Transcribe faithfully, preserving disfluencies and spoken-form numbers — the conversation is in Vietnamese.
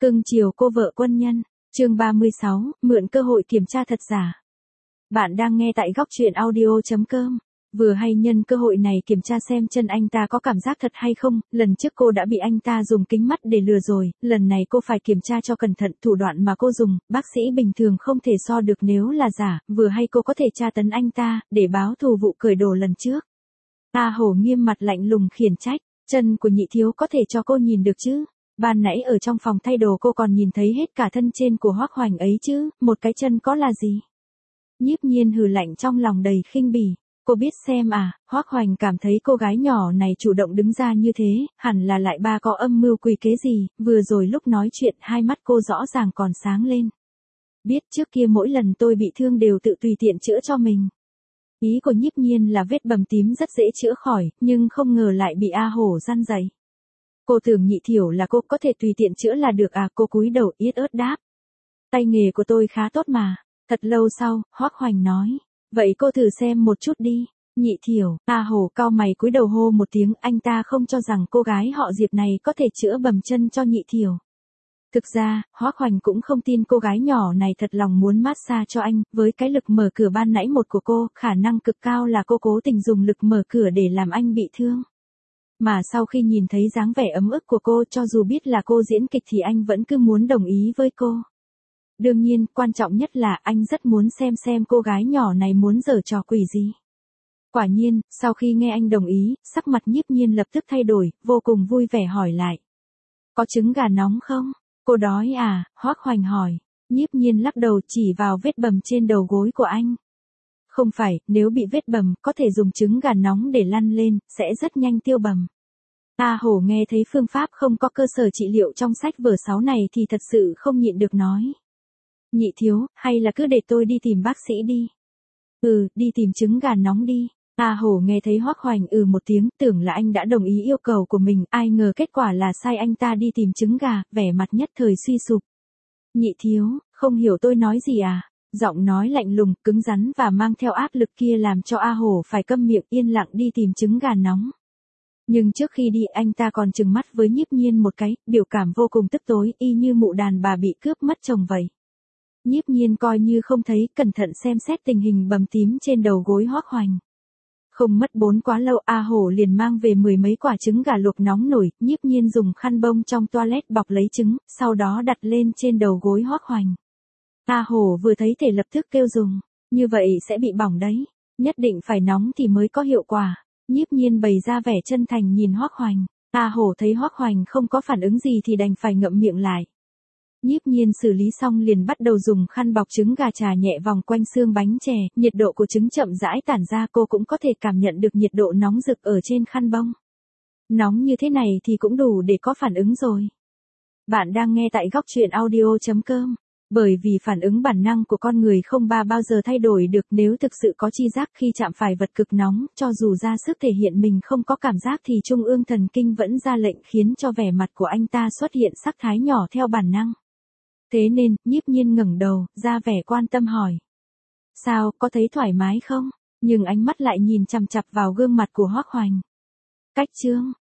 Cưng chiều cô vợ quân nhân, chương ba mươi sáu, mượn cơ hội kiểm tra thật giả. Bạn đang nghe tại góc truyện audio chấm com. Vừa hay nhân cơ hội này kiểm tra xem chân anh ta có cảm giác thật hay không, lần trước cô đã bị anh ta dùng kính mắt để lừa rồi, lần này cô phải kiểm tra cho cẩn thận thủ đoạn mà cô dùng, bác sĩ bình thường không thể so được nếu là giả, vừa hay cô có thể tra tấn anh ta, để báo thù vụ cởi đồ lần trước. A Hổ nghiêm mặt lạnh lùng khiển trách, chân của nhị thiếu có thể cho cô nhìn được chứ? Ban nãy ở trong phòng thay đồ cô còn nhìn thấy hết cả thân trên của Hoắc Hoành ấy chứ, một cái chân có là gì? Nhiếp Nhiên hừ lạnh trong lòng đầy khinh bỉ. Cô biết xem à, Hoắc Hoành cảm thấy cô gái nhỏ này chủ động đứng ra như thế, hẳn là lại ba có âm mưu quỷ kế gì, vừa rồi lúc nói chuyện hai mắt cô rõ ràng còn sáng lên. Biết trước kia mỗi lần tôi bị thương đều tự tùy tiện chữa cho mình. Ý của Nhiếp Nhiên là vết bầm tím rất dễ chữa khỏi, nhưng không ngờ lại bị A Hổ răn dạy. Cô tưởng nhị thiểu là cô có thể tùy tiện chữa là được à, cô cúi đầu yết ớt đáp. Tay nghề của tôi khá tốt mà. Thật lâu sau, Hoắc Hoành nói. Vậy cô thử xem một chút đi. Nhị thiểu, A Hổ cau mày cúi đầu hô một tiếng, anh ta không cho rằng cô gái họ Diệp này có thể chữa bầm chân cho nhị thiểu. Thực ra, Hoắc Hoành cũng không tin cô gái nhỏ này thật lòng muốn massage cho anh, với cái lực mở cửa ban nãy một của cô, khả năng cực cao là cô cố tình dùng lực mở cửa để làm anh bị thương. Mà sau khi nhìn thấy dáng vẻ ấm ức của cô, cho dù biết là cô diễn kịch thì anh vẫn cứ muốn đồng ý với cô. Đương nhiên, quan trọng nhất là anh rất muốn xem xem cô gái nhỏ này muốn giở trò quỷ gì. Quả nhiên, sau khi nghe anh đồng ý, sắc mặt Nhiếp Nhiên lập tức thay đổi, vô cùng vui vẻ hỏi lại. Có trứng gà nóng không? Cô đói à? Hoắc Hoành hỏi. Nhiếp Nhiên lắc đầu chỉ vào vết bầm trên đầu gối của anh. Không phải, nếu bị vết bầm, có thể dùng trứng gà nóng để lăn lên, sẽ rất nhanh tiêu bầm. A Hổ nghe thấy phương pháp không có cơ sở trị liệu trong sách vở sáu này thì thật sự không nhịn được nói. Nhị thiếu, hay là cứ để tôi đi tìm bác sĩ đi. Ừ, đi tìm trứng gà nóng đi. A Hổ nghe thấy Hoắc Hoành ừ một tiếng, tưởng là anh đã đồng ý yêu cầu của mình, ai ngờ kết quả là sai anh ta đi tìm trứng gà, vẻ mặt nhất thời suy sụp. Nhị thiếu, không hiểu tôi nói gì à? Giọng nói lạnh lùng, cứng rắn và mang theo áp lực kia làm cho A Hổ phải câm miệng yên lặng đi tìm trứng gà nóng. Nhưng trước khi đi anh ta còn trừng mắt với Nhiếp Nhiên một cái, biểu cảm vô cùng tức tối, y như mụ đàn bà bị cướp mất chồng vậy. Nhiếp Nhiên coi như không thấy, cẩn thận xem xét tình hình bầm tím trên đầu gối Hoắc Hoành. Không mất bốn quá lâu, A Hổ liền mang về mười mấy quả trứng gà luộc nóng nổi, Nhiếp Nhiên dùng khăn bông trong toilet bọc lấy trứng, sau đó đặt lên trên đầu gối Hoắc Hoành. A Hổ vừa thấy thể lập tức kêu dùng, như vậy sẽ bị bỏng đấy, nhất định phải nóng thì mới có hiệu quả. Nhiếp Nhiên bày ra vẻ chân thành nhìn Hoắc Hoành. A Hổ thấy Hoắc Hoành không có phản ứng gì thì đành phải ngậm miệng lại. Nhiếp Nhiên xử lý xong liền bắt đầu dùng khăn bọc trứng gà trà nhẹ vòng quanh xương bánh chè, nhiệt độ của trứng chậm rãi tản ra, cô cũng có thể cảm nhận được nhiệt độ nóng rực ở trên khăn bông. Nóng như thế này thì cũng đủ để có phản ứng rồi. Bạn đang nghe tại góc truyện audio chấm com. Bởi vì phản ứng bản năng của con người không ba bao giờ thay đổi được, nếu thực sự có chi giác khi chạm phải vật cực nóng, cho dù ra sức thể hiện mình không có cảm giác thì trung ương thần kinh vẫn ra lệnh khiến cho vẻ mặt của anh ta xuất hiện sắc thái nhỏ theo bản năng. Thế nên, Nhiếp Nhiên ngẩng đầu, ra vẻ quan tâm hỏi. Sao, có thấy thoải mái không? Nhưng ánh mắt lại nhìn chằm chằm vào gương mặt của Hoắc Hoành. Cách chương,